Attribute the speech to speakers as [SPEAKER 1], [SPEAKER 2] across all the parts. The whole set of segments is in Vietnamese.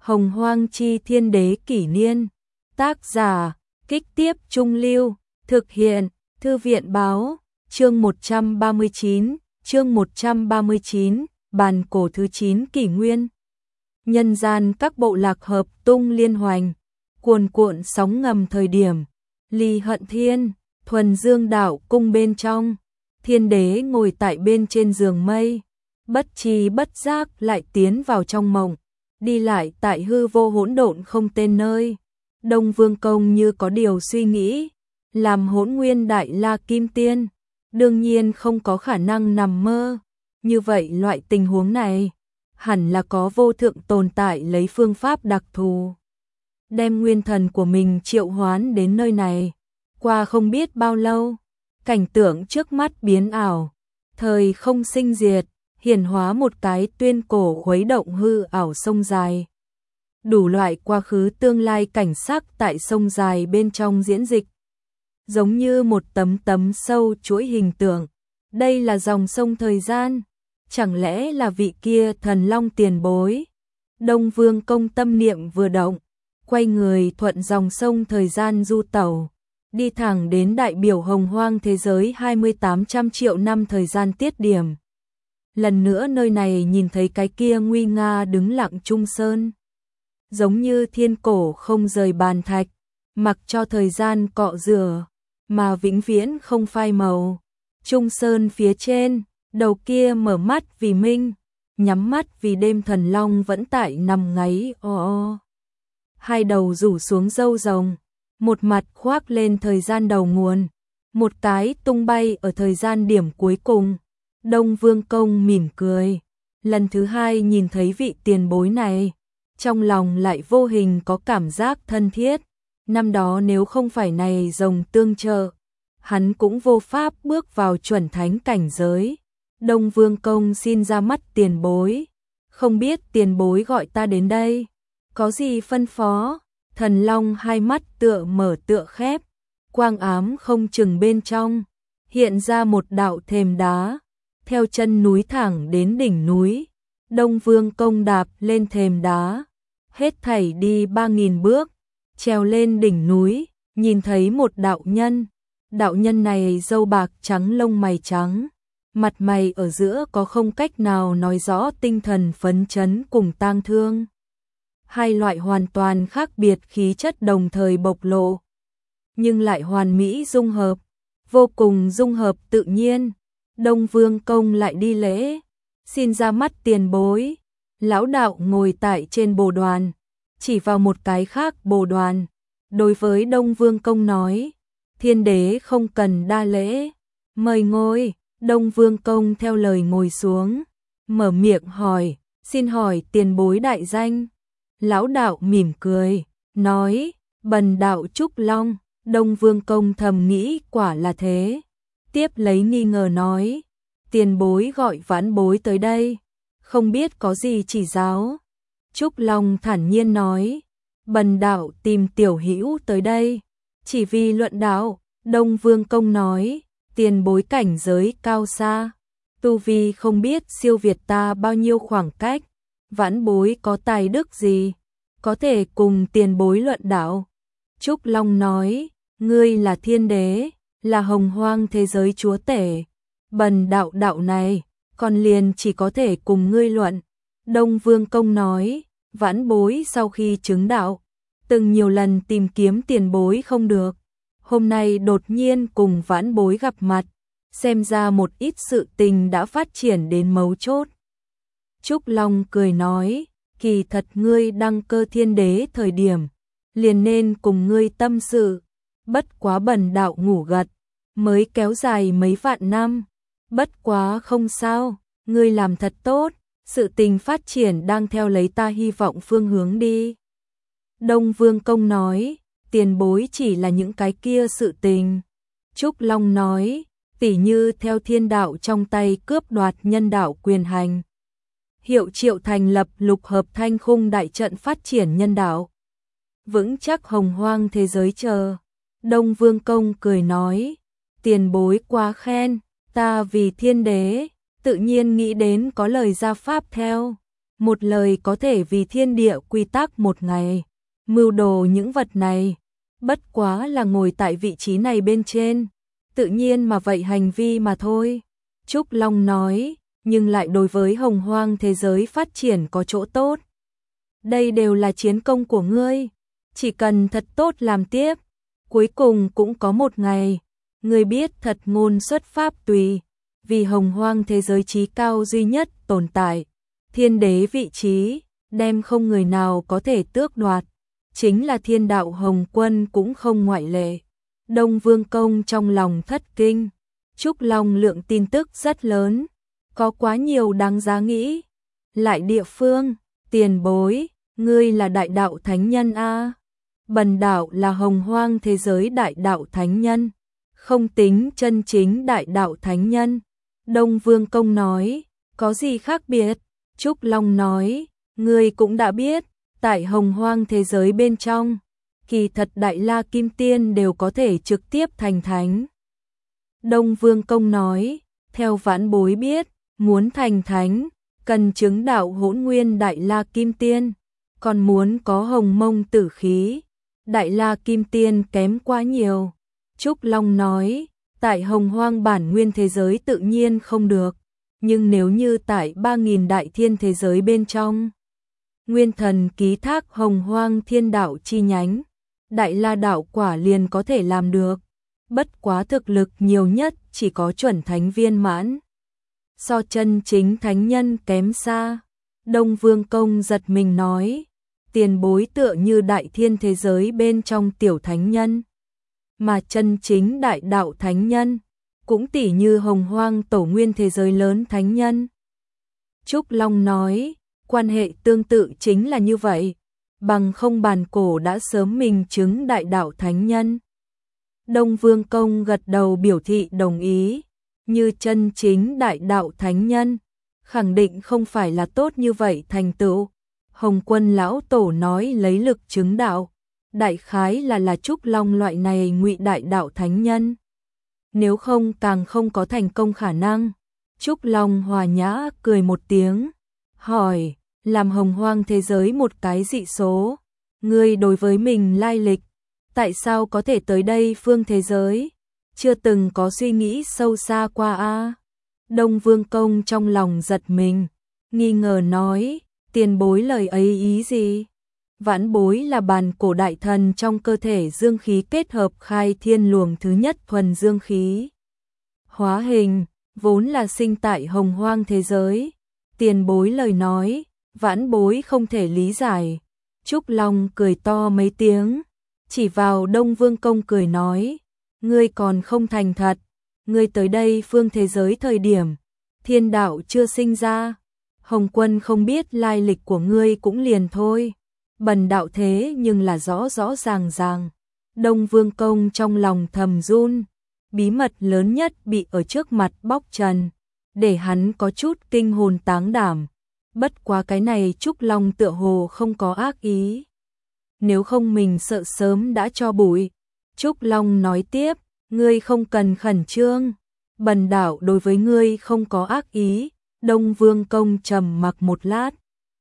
[SPEAKER 1] Hồng Hoang chi thiên đế kỷ niên. Tác giả, Kích Tiếp Trung Lưu, thực hiện, Thư viện báo, chương 139, bàn cổ thứ 9 kỷ nguyên. Nhân gian các bộ lạc hợp tung liên hoành, cuồn cuộn sóng ngầm thời điểm, ly hận thiên, thuần dương đạo cung bên trong, thiên đế ngồi tại bên trên giường mây, bất tri bất giác lại tiến vào trong mộng, đi lại tại hư vô hỗn độn không tên nơi. Đông Vương Công như có điều suy nghĩ, làm Hỗn Nguyên Đại La Kim Tiên, đương nhiên không có khả năng nằm mơ. Như vậy loại tình huống này, hẳn là có vô thượng tồn tại lấy phương pháp đặc thù, đem nguyên thần của mình triệu hoán đến nơi này. Qua không biết bao lâu, cảnh tượng trước mắt biến ảo, thời không sinh diệt, hiển hóa một cái tuyên cổ khuấy động hư ảo sông dài. Đủ loại quá khứ tương lai cảnh sắc tại sông dài bên trong diễn dịch, giống như một tấm tấm sâu chuỗi hình tượng. Đây là dòng sông thời gian, chẳng lẽ là vị kia thần long tiền bối? Đông Vương Công tâm niệm vừa động, quay người thuận dòng sông thời gian du tẩu, đi thẳng đến đại biểu hồng hoang thế giới 2800 triệu năm thời gian tiết điểm. Lần nữa nơi này nhìn thấy cái kia nguy nga đứng lặng Trung Sơn, giống như thiên cổ không rời bàn thạch, mặc cho thời gian cọ rửa, mà vĩnh viễn không phai màu. Trung Sơn phía trên, đầu kia mở mắt vì minh, nhắm mắt vì đêm, thần long vẫn tại nằm ngáy o o. Hai đầu rủ xuống râu rồng, một mặt khoác lên thời gian đầu nguồn, một cái tung bay ở thời gian điểm cuối cùng. Đông Vương Công mỉm cười, lần thứ hai nhìn thấy vị tiền bối này, trong lòng lại vô hình có cảm giác thân thiết. Năm đó nếu không phải này rồng tương trợ, hắn cũng vô pháp bước vào chuẩn thánh cảnh giới. Đông Vương Công xin ra mắt tiền bối, không biết tiền bối gọi ta đến đây, có gì phân phó? Thần long hai mắt tựa mở tựa khép, quang ám không chừng bên trong, hiện ra một đạo thềm đá, theo chân núi thẳng đến đỉnh núi. Đông Vương Công đạp lên thềm đá, hết thảy đi 3000 bước, trèo lên đỉnh núi, nhìn thấy một đạo nhân. Đạo nhân này râu bạc trắng, lông mày trắng, mặt mày ở giữa có không cách nào nói rõ tinh thần phấn chấn cùng tang thương. Hai loại hoàn toàn khác biệt khí chất đồng thời bộc lộ, nhưng lại hoàn mỹ dung hợp, vô cùng dung hợp tự nhiên. Đông Vương Công lại đi lễ, xin ra mắt tiền bối. Lão đạo ngồi tại trên bồ đoàn, chỉ vào một cái khác bồ đoàn, đối với Đông Vương Công nói: thiên đế không cần đa lễ, mời ngồi. Đông Vương Công theo lời ngồi xuống, mở miệng hỏi: xin hỏi tiền bối đại danh? Lão đạo mỉm cười, nói: bần đạo Trúc Long. Đông Vương Công thầm nghĩ quả là thế, tiếp lấy nghi ngờ nói: tiền bối gọi vãn bối tới đây, không biết có gì chỉ giáo? Trúc Long thản nhiên nói: bần đạo tìm tiểu hữu tới đây, chỉ vì luận đạo. Đông Vương Công nói: tiền bối cảnh giới cao xa, tu vi không biết siêu việt ta bao nhiêu khoảng cách, vãn bối có tài đức gì có thể cùng tiền bối luận đạo? Trúc Long nói: ngươi là thiên đế, là hồng hoang thế giới chúa tể, bần đạo đạo này còn liền chỉ có thể cùng ngươi luận. Đông Vương Công nói: vãn bối sau khi chứng đạo, từng nhiều lần tìm kiếm tiền bối không được, hôm nay đột nhiên cùng vãn bối gặp mặt, xem ra một ít sự tình đã phát triển đến mấu chốt. Trúc Long cười nói: kỳ thật ngươi đăng cơ thiên đế thời điểm, liền nên cùng ngươi tâm sự, bất quá bần đạo ngủ gật, mới kéo dài mấy vạn năm. Bất quá không sao, ngươi làm thật tốt, sự tình phát triển đang theo lấy ta hy vọng phương hướng đi. Đông Vương Công nói: tiền bối chỉ là những cái kia sự tình. Trúc Long nói: tỉ như theo thiên đạo trong tay cướp đoạt nhân đạo quyền hành, hiệu triệu thành lập lục hợp thanh khung đại trận phát triển nhân đạo, vững chắc hồng hoang thế giới chờ. Đông Vương Công cười nói: tiền bối quá khen, ta vì thiên đế, tự nhiên nghĩ đến có lời gia pháp theo. một lời có thể vì thiên địa quy tắc một ngày, mưu đồ những vật này, bất quá là ngồi tại vị trí này bên trên, tự nhiên mà vậy hành vi mà thôi. Trúc Long nói, nhưng lại đối với hồng hoang thế giới phát triển có chỗ tốt. Đây đều là chiến công của ngươi, chỉ cần thật tốt làm tiếp, cuối cùng cũng có một ngày, ngươi biết thật ngôn xuất pháp tùy, vì hồng hoang thế giới chí cao duy nhất tồn tại, thiên đế vị trí, đem không người nào có thể tước đoạt, chính là thiên đạo Hồng Quân cũng không ngoại lệ. Đông Vương Công trong lòng thất kinh, Trúc Long lượng tin tức rất lớn, có quá nhiều đáng giá nghĩ. Lại địa phương, tiền bối, ngươi là đại đạo thánh nhân a? Bần đạo là hồng hoang thế giới đại đạo thánh nhân, không tính chân chính đại đạo thánh nhân. Đông Vương Công nói, có gì khác biệt? Trúc Long nói, ngươi cũng đã biết, tại hồng hoang thế giới bên trong, kỳ thật Đại La Kim Tiên đều có thể trực tiếp thành thánh. Đông Vương Công nói, theo vãn bối biết, muốn thành thánh, cần chứng đạo Hỗn Nguyên Đại La Kim Tiên, còn muốn có hồng mông tử khí, Đại La Kim Tiên kém quá nhiều. Trúc Long nói, tại hồng hoang bản nguyên thế giới tự nhiên không được, nhưng nếu như tại 3.000 đại thiên thế giới bên trong, nguyên thần ký thác hồng hoang thiên đạo chi nhánh, Đại La đạo quả liền có thể làm được, bất quá thực lực nhiều nhất chỉ có chuẩn thánh viên mãn, so chân chính thánh nhân kém xa. Đông Vương Công giật mình nói, tiền bối tựa như đại thiên thế giới bên trong tiểu thánh nhân, mà chân chính đại đạo thánh nhân, cũng tỉ như hồng hoang tổ nguyên thế giới lớn thánh nhân. Trúc Long nói, quan hệ tương tự chính là như vậy, bằng không bản cổ đã sớm minh chứng đại đạo thánh nhân. Đông Vương Công gật đầu biểu thị đồng ý, như chân chính đại đạo thánh nhân, khẳng định không phải là tốt như vậy thành tựu. Hồng Quân lão tổ nói lấy lực chứng đạo, đại khái là Trúc Long loại này ngụy đại đạo thánh nhân. Nếu không càng không có thành công khả năng. Trúc Long hòa nhã cười một tiếng, hỏi, làm hồng hoang thế giới một cái dị số, ngươi đối với mình lai lịch, tại sao có thể tới đây phương thế giới, chưa từng có suy nghĩ sâu xa qua a? Đông Vương Công trong lòng giật mình, nghi ngờ nói, tiền bối lời ấy ý gì? Vãn bối là bàn cổ đại thần trong cơ thể dương khí kết hợp khai thiên luồng thứ nhất thuần dương khí. Hóa hình, vốn là sinh tại hồng hoang thế giới. Tiền bối lời nói, vãn bối không thể lý giải. Trúc Long cười to mấy tiếng, chỉ vào Đông Vương Công cười nói, ngươi còn không thành thật, ngươi tới đây phương thế giới thời điểm, thiên đạo chưa sinh ra, Hồng Quân không biết lai lịch của ngươi cũng liền thôi, bần đạo thế nhưng là rõ rõ ràng ràng. Đông Vương Công trong lòng thầm run, bí mật lớn nhất bị ở trước mặt bóc trần, để hắn có chút kinh hồn táng đảm. Bất quá cái này Trúc Long tựa hồ không có ác ý. Nếu không mình sợ sớm đã cho bụi. Trúc Long nói tiếp, ngươi không cần khẩn trương, bần đạo đối với ngươi không có ác ý. Đông Vương Công trầm mặc một lát,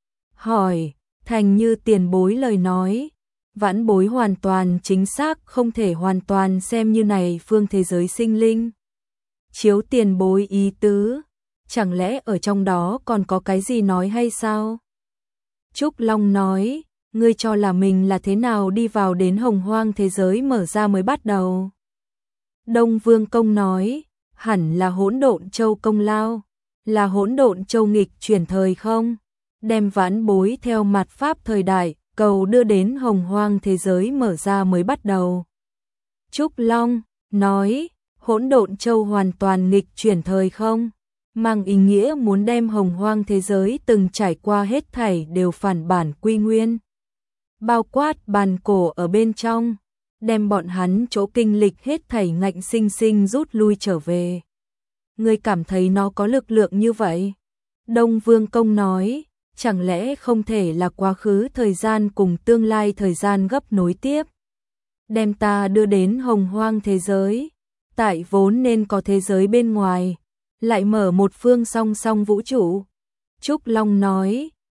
[SPEAKER 1] hỏi, thành như tiền bối lời nói, vãn bối hoàn toàn chính xác không thể hoàn toàn xem như này phương thế giới sinh linh. Chiếu tiền bối ý tứ, chẳng lẽ ở trong đó còn có cái gì nói hay sao? Trúc Long nói, ngươi cho là mình là thế nào đi vào đến hồng hoang thế giới mở ra mới bắt đầu. Đông Vương Công nói, hẳn là Hỗn Độn Châu công lao, là Hỗn Độn Châu nghịch chuyển thời không? Đem vãn bối theo mạt pháp thời đại, cầu đưa đến hồng hoang thế giới mở ra mới bắt đầu. Trúc Long nói, Hỗn Độn Châu hoàn toàn nghịch chuyển thời không? Mang ý nghĩa muốn đem hồng hoang thế giới từng trải qua hết thảy đều phản bản quy nguyên. Bao quát bàn cổ ở bên trong, đem bọn hắn chỗ kinh lịch hết thảy ngạnh sinh sinh rút lui trở về. Ngươi cảm thấy nó có lực lượng như vậy? Đông Vương Công nói, chẳng lẽ không thể là quá khứ thời gian cùng tương lai thời gian gấp nối tiếp? Đem ta đưa đến hồng hoang thế giới, tại vốn nên có thế giới bên ngoài, lại mở một phương song song vũ trụ. Trúc Long nói,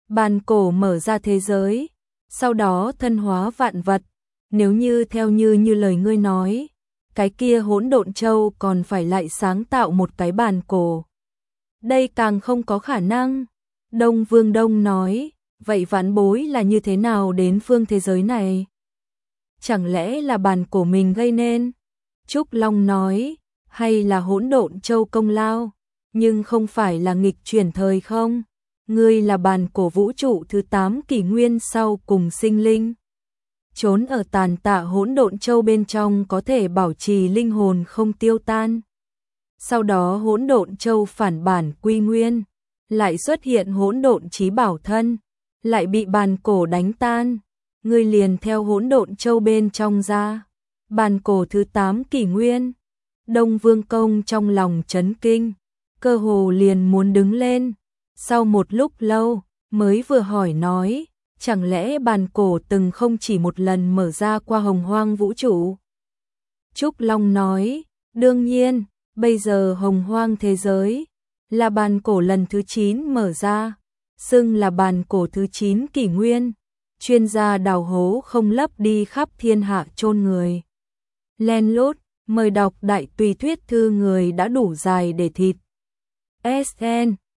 [SPEAKER 1] Bàn cổ mở ra thế giới, sau đó thân hóa vạn vật, nếu như theo như lời ngươi nói, cái kia hỗn độn châu còn phải lại sáng tạo một cái bàn cổ. Đây càng không có khả năng. Đông Vương Đông nói, vậy vãn bối là như thế nào đến phương thế giới này? Chẳng lẽ là bàn cổ mình gây nên? Trúc Long nói, hay là hỗn độn châu công lao, nhưng không phải là nghịch chuyển thời không? Ngươi là bàn cổ vũ trụ thứ 8 kỷ nguyên sau cùng sinh linh. Trốn ở tàn tạ hỗn độn châu bên trong có thể bảo trì linh hồn không tiêu tan. Sau đó hỗn độn châu phản bản quy nguyên, lại xuất hiện hỗn độn chí bảo thân, lại bị bàn cổ đánh tan. Ngươi liền theo hỗn độn châu bên trong ra. Bàn cổ thứ 8 kỷ nguyên. Đông Vương Công trong lòng chấn kinh, cơ hồ liền muốn đứng lên. Sau một lúc lâu, mới vừa hỏi nói, chẳng lẽ bàn cổ từng không chỉ một lần mở ra qua hồng hoang vũ trụ? Trúc Long nói, đương nhiên, bây giờ hồng hoang thế giới, là bàn cổ lần thứ 9 mở ra, xưng là bàn cổ thứ 9 kỷ nguyên, chuyên gia đào hố không lấp đi khắp thiên hạ chôn người. Len lút, mời đọc đại tùy thuyết thư người đã đủ dài để thịt. SN